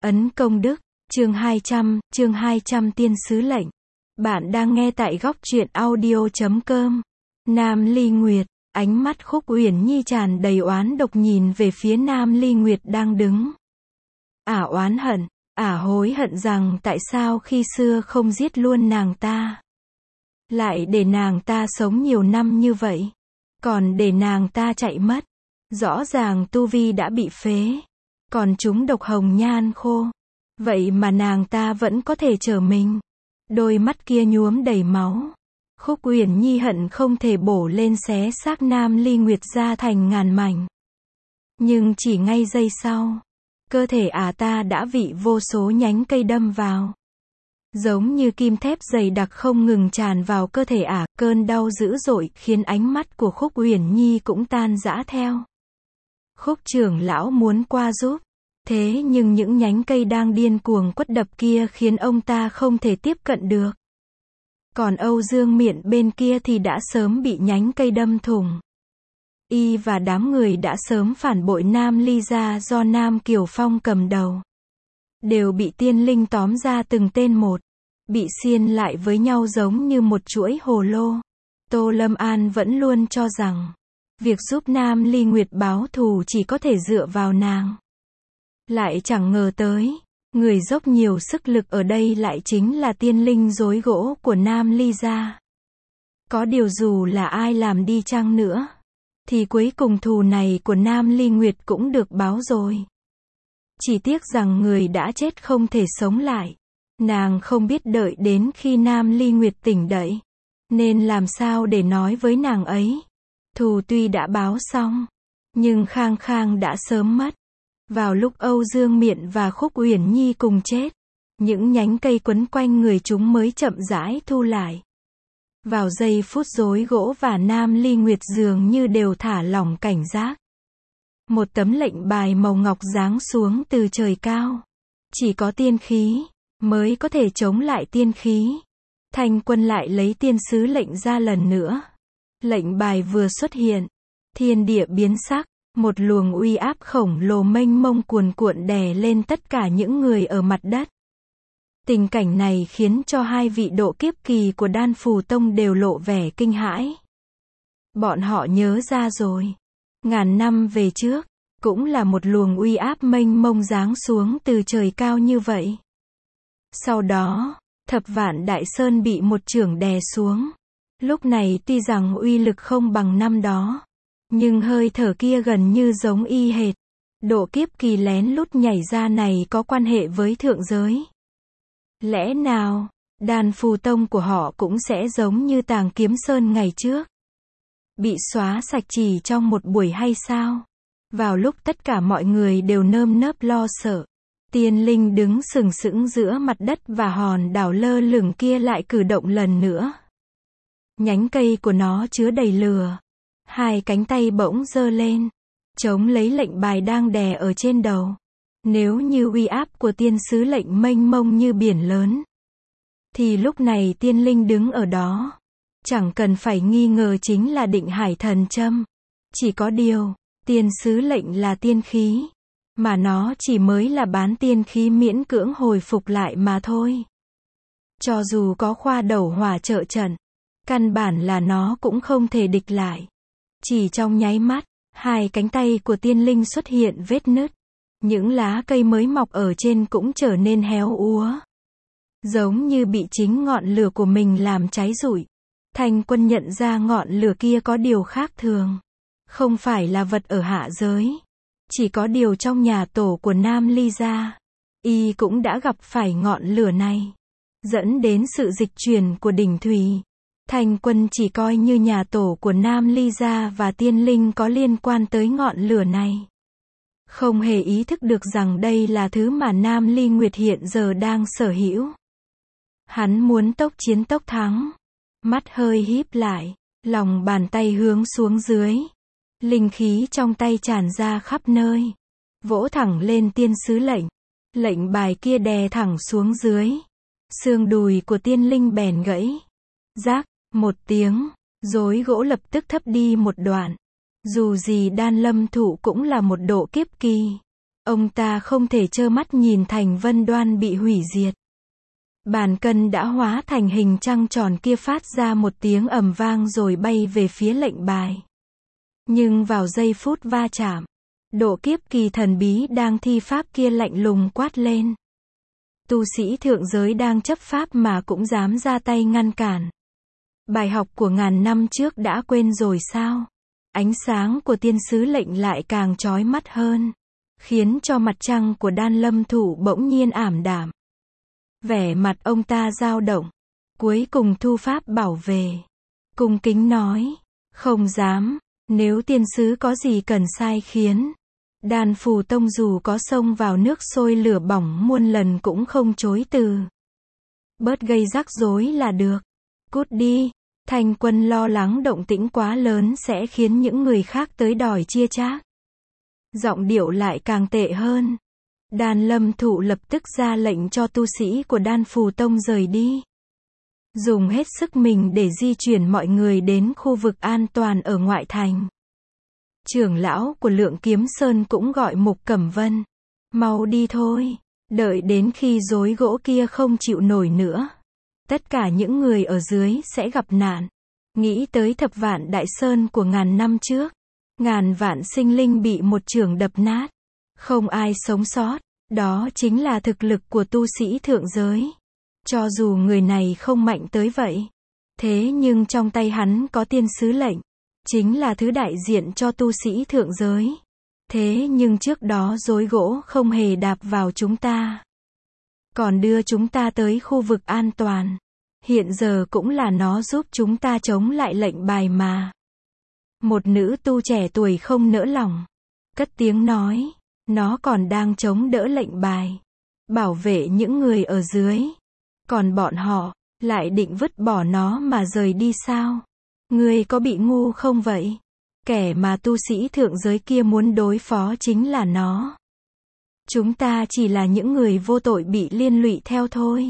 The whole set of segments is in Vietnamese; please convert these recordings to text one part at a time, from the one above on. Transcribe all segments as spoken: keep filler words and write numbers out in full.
Ấn công đức, chương hai trăm, chương hai trăm tiên sứ lệnh. Bạn đang nghe tại góc truyện audio chấm com. Nam Ly Nguyệt, ánh mắt Khúc Uyển Nhi tràn đầy oán độc nhìn về phía Nam Ly Nguyệt đang đứng. Ả oán hận, Ả hối hận rằng tại sao khi xưa không giết luôn nàng ta. Lại để nàng ta sống nhiều năm như vậy. Còn để nàng ta chạy mất. Rõ ràng tu vi đã bị phế. Còn chúng độc hồng nhan khô. Vậy mà nàng ta vẫn có thể trở mình. Đôi mắt kia nhuốm đầy máu. Khúc Uyển Nhi hận không thể bổ lên xé xác Nam Ly Nguyệt ra thành ngàn mảnh. Nhưng chỉ ngay giây sau, cơ thể ả ta đã bị vô số nhánh cây đâm vào. Giống như kim thép dày đặc không ngừng tràn vào cơ thể ả, cơn đau dữ dội khiến ánh mắt của Khúc Uyển Nhi cũng tan rã theo. Khúc trưởng lão muốn qua giúp. Thế nhưng những nhánh cây đang điên cuồng quất đập kia khiến ông ta không thể tiếp cận được. Còn Âu Dương Miện bên kia thì đã sớm bị nhánh cây đâm thủng. Y và đám người đã sớm phản bội Nam Ly gia do Nam Kiều Phong cầm đầu. Đều bị tiên linh tóm ra từng tên một. Bị xiên lại với nhau giống như một chuỗi hồ lô. Tô Lâm An vẫn luôn cho rằng, việc giúp Nam Ly Nguyệt báo thù chỉ có thể dựa vào nàng. Lại chẳng ngờ tới, người dốc nhiều sức lực ở đây lại chính là tiên linh rối gỗ của Nam Ly gia. Có điều dù là ai làm đi chăng nữa, thì cuối cùng thù này của Nam Ly Nguyệt cũng được báo rồi. Chỉ tiếc rằng người đã chết không thể sống lại. Nàng không biết đợi đến khi Nam Ly Nguyệt tỉnh dậy, nên làm sao để nói với nàng ấy. Thù tuy đã báo xong, nhưng Khang Khang đã sớm mất. Vào lúc Âu Dương Miện và Khúc Uyển Nhi cùng chết, những nhánh cây quấn quanh người chúng mới chậm rãi thu lại. Vào giây phút rối gỗ và Nam Ly Nguyệt dường như đều thả lỏng cảnh giác. Một tấm lệnh bài màu ngọc giáng xuống từ trời cao. Chỉ có tiên khí mới có thể chống lại tiên khí. Thanh Quân lại lấy tiên sứ lệnh ra lần nữa. Lệnh bài vừa xuất hiện, thiên địa biến sắc. Một luồng uy áp khổng lồ mênh mông cuồn cuộn đè lên tất cả những người ở mặt đất. Tình cảnh này khiến cho hai vị độ kiếp kỳ của Đan Phù Tông đều lộ vẻ kinh hãi. Bọn họ nhớ ra rồi. Ngàn năm về trước, cũng là một luồng uy áp mênh mông giáng xuống từ trời cao như vậy. Sau đó, Thập Vạn Đại Sơn bị một chưởng đè xuống. Lúc này tuy rằng uy lực không bằng năm đó, nhưng hơi thở kia gần như giống y hệt. Độ kiếp kỳ lén lút nhảy ra này có quan hệ với thượng giới. Lẽ nào, Đan Phù Tông của họ cũng sẽ giống như Tàng Kiếm Sơn ngày trước? Bị xóa sạch chỉ trong một buổi hay sao? Vào lúc tất cả mọi người đều nơm nớp lo sợ, tiên linh đứng sừng sững giữa mặt đất và hòn đảo lơ lửng kia lại cử động lần nữa. Nhánh cây của nó chứa đầy lửa. Hai cánh tay bỗng giơ lên, chống lấy lệnh bài đang đè ở trên đầu. Nếu như uy áp của tiên sứ lệnh mênh mông như biển lớn, thì lúc này tiên linh đứng ở đó, chẳng cần phải nghi ngờ chính là Định Hải Thần Châm. Chỉ có điều, tiên sứ lệnh là tiên khí, mà nó chỉ mới là bán tiên khí miễn cưỡng hồi phục lại mà thôi. Cho dù có khoa đầu hỏa trợ trận, căn bản là nó cũng không thể địch lại. Chỉ trong nháy mắt, hai cánh tay của tiên linh xuất hiện vết nứt. Những lá cây mới mọc ở trên cũng trở nên héo úa. Giống như bị chính ngọn lửa của mình làm cháy rụi. Thanh Quân nhận ra ngọn lửa kia có điều khác thường. Không phải là vật ở hạ giới. Chỉ có điều trong nhà tổ của Nam Ly gia, y cũng đã gặp phải ngọn lửa này. Dẫn đến sự dịch chuyển của đỉnh thủy. Thanh Quân chỉ coi như nhà tổ của Nam Ly gia và tiên linh có liên quan tới ngọn lửa này. Không hề ý thức được rằng đây là thứ mà Nam Ly Nguyệt hiện giờ đang sở hữu. Hắn muốn tốc chiến tốc thắng. Mắt hơi híp lại, lòng bàn tay hướng xuống dưới. Linh khí trong tay tràn ra khắp nơi. Vỗ thẳng lên tiên sứ lệnh. Lệnh bài kia đè thẳng xuống dưới. Xương đùi của tiên linh bèn gãy. Rác. Một tiếng, rối gỗ lập tức thấp đi một đoạn. Dù gì Đan Lâm Thụ cũng là một độ kiếp kỳ. Ông ta không thể trơ mắt nhìn Thành Vân Đoan bị hủy diệt. Bàn cân đã hóa thành hình trăng tròn kia phát ra một tiếng ầm vang rồi bay về phía lệnh bài. Nhưng vào giây phút va chạm, độ kiếp kỳ thần bí đang thi pháp kia lạnh lùng quát lên. Tu sĩ thượng giới đang chấp pháp mà cũng dám ra tay ngăn cản. Bài học của ngàn năm trước đã quên rồi sao? Ánh sáng của tiên sứ lệnh lại càng chói mắt hơn, khiến cho mặt trăng của Đan Lâm Thụ bỗng nhiên ảm đạm. Vẻ mặt ông ta dao động, cuối cùng thu pháp bảo vệ. Cung kính nói, không dám, nếu tiên sứ có gì cần sai khiến. Đan Phù Tông dù có xông vào nước sôi lửa bỏng muôn lần cũng không chối từ. Bớt gây rắc rối là được. Cút đi. Thanh Quân lo lắng động tĩnh quá lớn sẽ khiến những người khác tới đòi chia chác. Giọng điệu lại càng tệ hơn. Đan Lâm Thụ lập tức ra lệnh cho tu sĩ của Đan Phù Tông rời đi. Dùng hết sức mình để di chuyển mọi người đến khu vực an toàn ở ngoại thành. Trưởng lão của Lượng Kiếm Sơn cũng gọi Mục Cẩm Vân. Mau đi thôi. Đợi đến khi rối gỗ kia không chịu nổi nữa. Tất cả những người ở dưới sẽ gặp nạn. Nghĩ tới Thập Vạn Đại Sơn của ngàn năm trước. Ngàn vạn sinh linh bị một chưởng đập nát. Không ai sống sót. Đó chính là thực lực của tu sĩ thượng giới. Cho dù người này không mạnh tới vậy. Thế nhưng trong tay hắn có tiên sứ lệnh. Chính là thứ đại diện cho tu sĩ thượng giới. Thế nhưng trước đó rối gỗ không hề đạp vào chúng ta. Còn đưa chúng ta tới khu vực an toàn. Hiện giờ cũng là nó giúp chúng ta chống lại lệnh bài mà. Một nữ tu trẻ tuổi không nỡ lòng. Cất tiếng nói. Nó còn đang chống đỡ lệnh bài. Bảo vệ những người ở dưới. Còn bọn họ, lại định vứt bỏ nó mà rời đi sao? Ngươi có bị ngu không vậy? Kẻ mà tu sĩ thượng giới kia muốn đối phó chính là nó. Chúng ta chỉ là những người vô tội bị liên lụy theo thôi.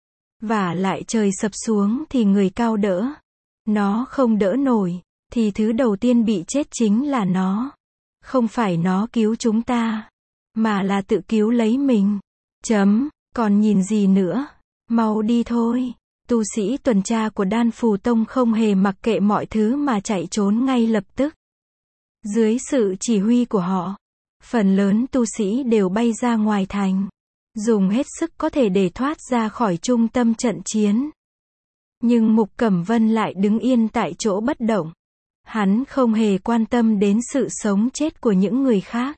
Và lại trời sập xuống thì người cao đỡ. Nó không đỡ nổi, thì thứ đầu tiên bị chết chính là nó. Không phải nó cứu chúng ta, mà là tự cứu lấy mình. Chấm, còn nhìn gì nữa? Mau đi thôi. Tu sĩ tuần tra của Đan Phù Tông không hề mặc kệ mọi thứ mà chạy trốn ngay lập tức. Dưới sự chỉ huy của họ, phần lớn tu sĩ đều bay ra ngoài thành, dùng hết sức có thể để thoát ra khỏi trung tâm trận chiến. Nhưng Mục Cẩm Vân lại đứng yên tại chỗ bất động. Hắn không hề quan tâm đến sự sống chết của những người khác.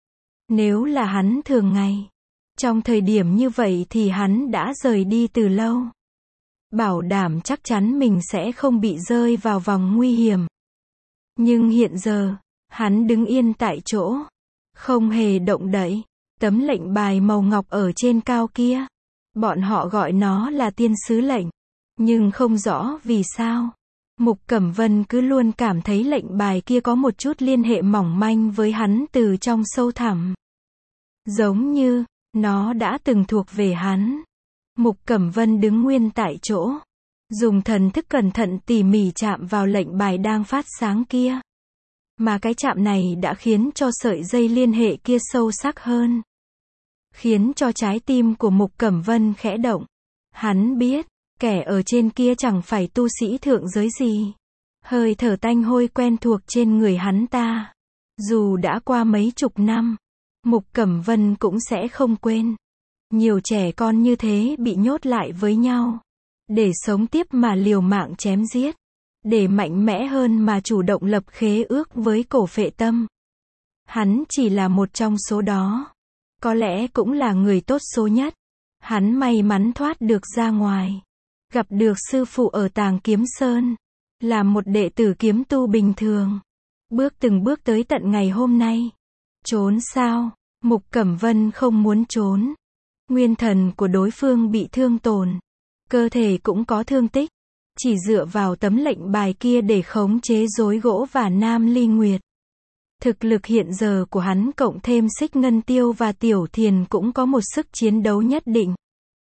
Nếu là hắn thường ngày, trong thời điểm như vậy thì hắn đã rời đi từ lâu. Bảo đảm chắc chắn mình sẽ không bị rơi vào vòng nguy hiểm. Nhưng hiện giờ, hắn đứng yên tại chỗ, không hề động đậy. Tấm lệnh bài màu ngọc ở trên cao kia, bọn họ gọi nó là tiên sứ lệnh, nhưng không rõ vì sao. Mục Cẩm Vân cứ luôn cảm thấy lệnh bài kia có một chút liên hệ mỏng manh với hắn từ trong sâu thẳm. Giống như, nó đã từng thuộc về hắn. Mục Cẩm Vân đứng nguyên tại chỗ, dùng thần thức cẩn thận tỉ mỉ chạm vào lệnh bài đang phát sáng kia. Mà cái chạm này đã khiến cho sợi dây liên hệ kia sâu sắc hơn. Khiến cho trái tim của Mục Cẩm Vân khẽ động. Hắn biết, kẻ ở trên kia chẳng phải tu sĩ thượng giới gì. Hơi thở tanh hôi quen thuộc trên người hắn ta. Dù đã qua mấy chục năm, Mục Cẩm Vân cũng sẽ không quên. Nhiều trẻ con như thế bị nhốt lại với nhau. Để sống tiếp mà liều mạng chém giết. Để mạnh mẽ hơn mà chủ động lập khế ước với cổ phệ tâm. Hắn chỉ là một trong số đó. Có lẽ cũng là người tốt số nhất. Hắn may mắn thoát được ra ngoài. Gặp được sư phụ ở Tàng Kiếm Sơn. Là một đệ tử kiếm tu bình thường. Bước từng bước tới tận ngày hôm nay. Trốn sao? Mục Cẩm Vân không muốn trốn. Nguyên thần của đối phương bị thương tổn. Cơ thể cũng có thương tích. Chỉ dựa vào tấm lệnh bài kia để khống chế rối gỗ và Nam Ly Nguyệt. Thực lực hiện giờ của hắn cộng thêm Xích Ngân Tiêu và Tiểu Thiền cũng có một sức chiến đấu nhất định.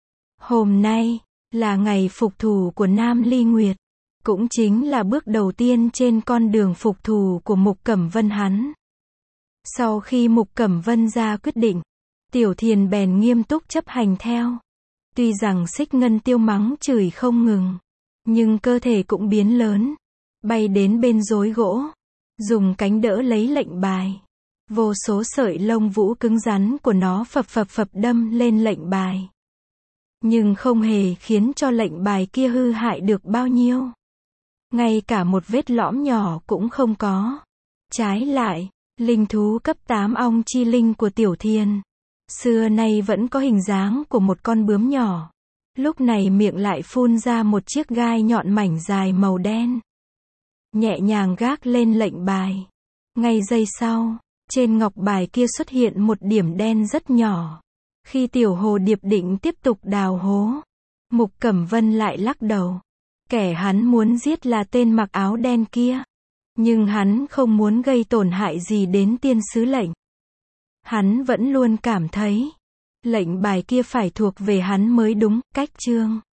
Hôm nay, là ngày phục thù của Nam Ly Nguyệt. Cũng chính là bước đầu tiên trên con đường phục thù của Mục Cẩm Vân hắn. Sau khi Mục Cẩm Vân ra quyết định, Tiểu Thiền bèn nghiêm túc chấp hành theo. Tuy rằng Xích Ngân Tiêu mắng chửi không ngừng, nhưng cơ thể cũng biến lớn, bay đến bên rối gỗ, dùng cánh đỡ lấy lệnh bài. Vô số sợi lông vũ cứng rắn của nó phập phập phập đâm lên lệnh bài. Nhưng không hề khiến cho lệnh bài kia hư hại được bao nhiêu. Ngay cả một vết lõm nhỏ cũng không có. Trái lại, linh thú cấp tám ong chi linh của Tiểu Thiền, xưa nay vẫn có hình dáng của một con bướm nhỏ. Lúc này miệng lại phun ra một chiếc gai nhọn mảnh dài màu đen. Nhẹ nhàng gác lên lệnh bài. Ngay giây sau, trên ngọc bài kia xuất hiện một điểm đen rất nhỏ. Khi Tiểu Hồ Điệp định tiếp tục đào hố, Mục Cẩm Vân lại lắc đầu. Kẻ hắn muốn giết là tên mặc áo đen kia. Nhưng hắn không muốn gây tổn hại gì đến tiên sứ lệnh. Hắn vẫn luôn cảm thấy lệnh bài kia phải thuộc về hắn mới đúng. Cách chương